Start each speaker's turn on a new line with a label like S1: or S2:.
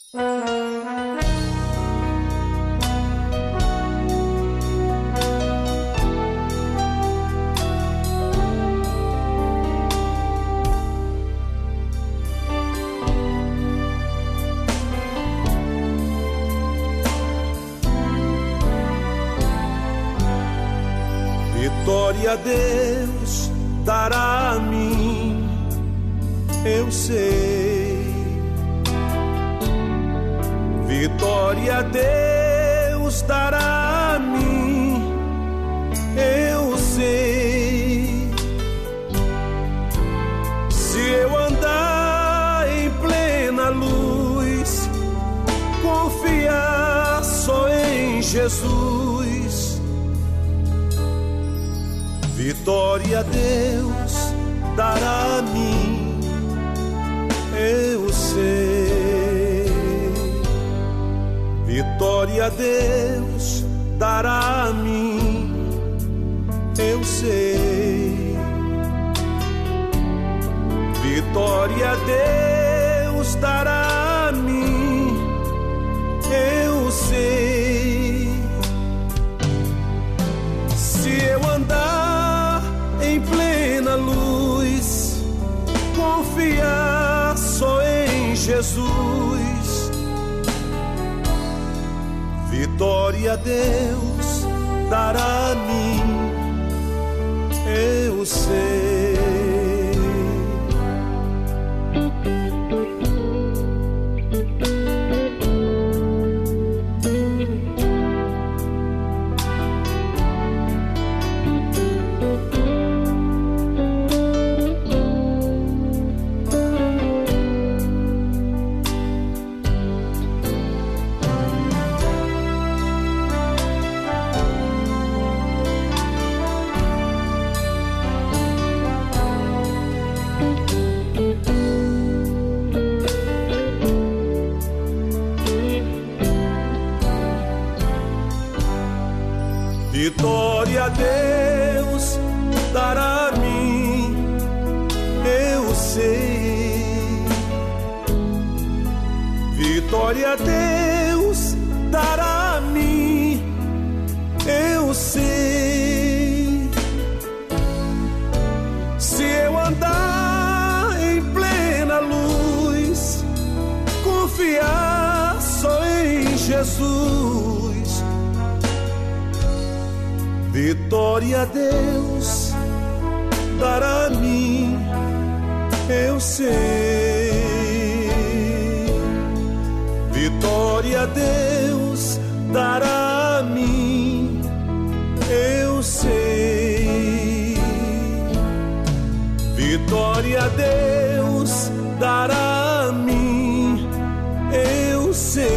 S1: Vitória Deus dará a mim, eu sei. Vitória Deus dará a mim, eu sei. Se eu andar em plena luz, confiar só em Jesus, vitória Deus dará a mim, eu sei. Vitória Deus dará a mim, eu sei. Vitória Deus dará a mim, eu sei. Se eu andar em plena luz, confiar só em Jesus, vitória Deus dará a mim, eu sei. Vitória Deus dará a mim, eu sei. Vitória Deus dará a mim, eu sei. Se eu andar em plena luz, confiar só em Jesus, vitória Deus dará a mim, eu sei. Vitória Deus dará a mim, eu sei. Vitória Deus dará a mim, eu sei.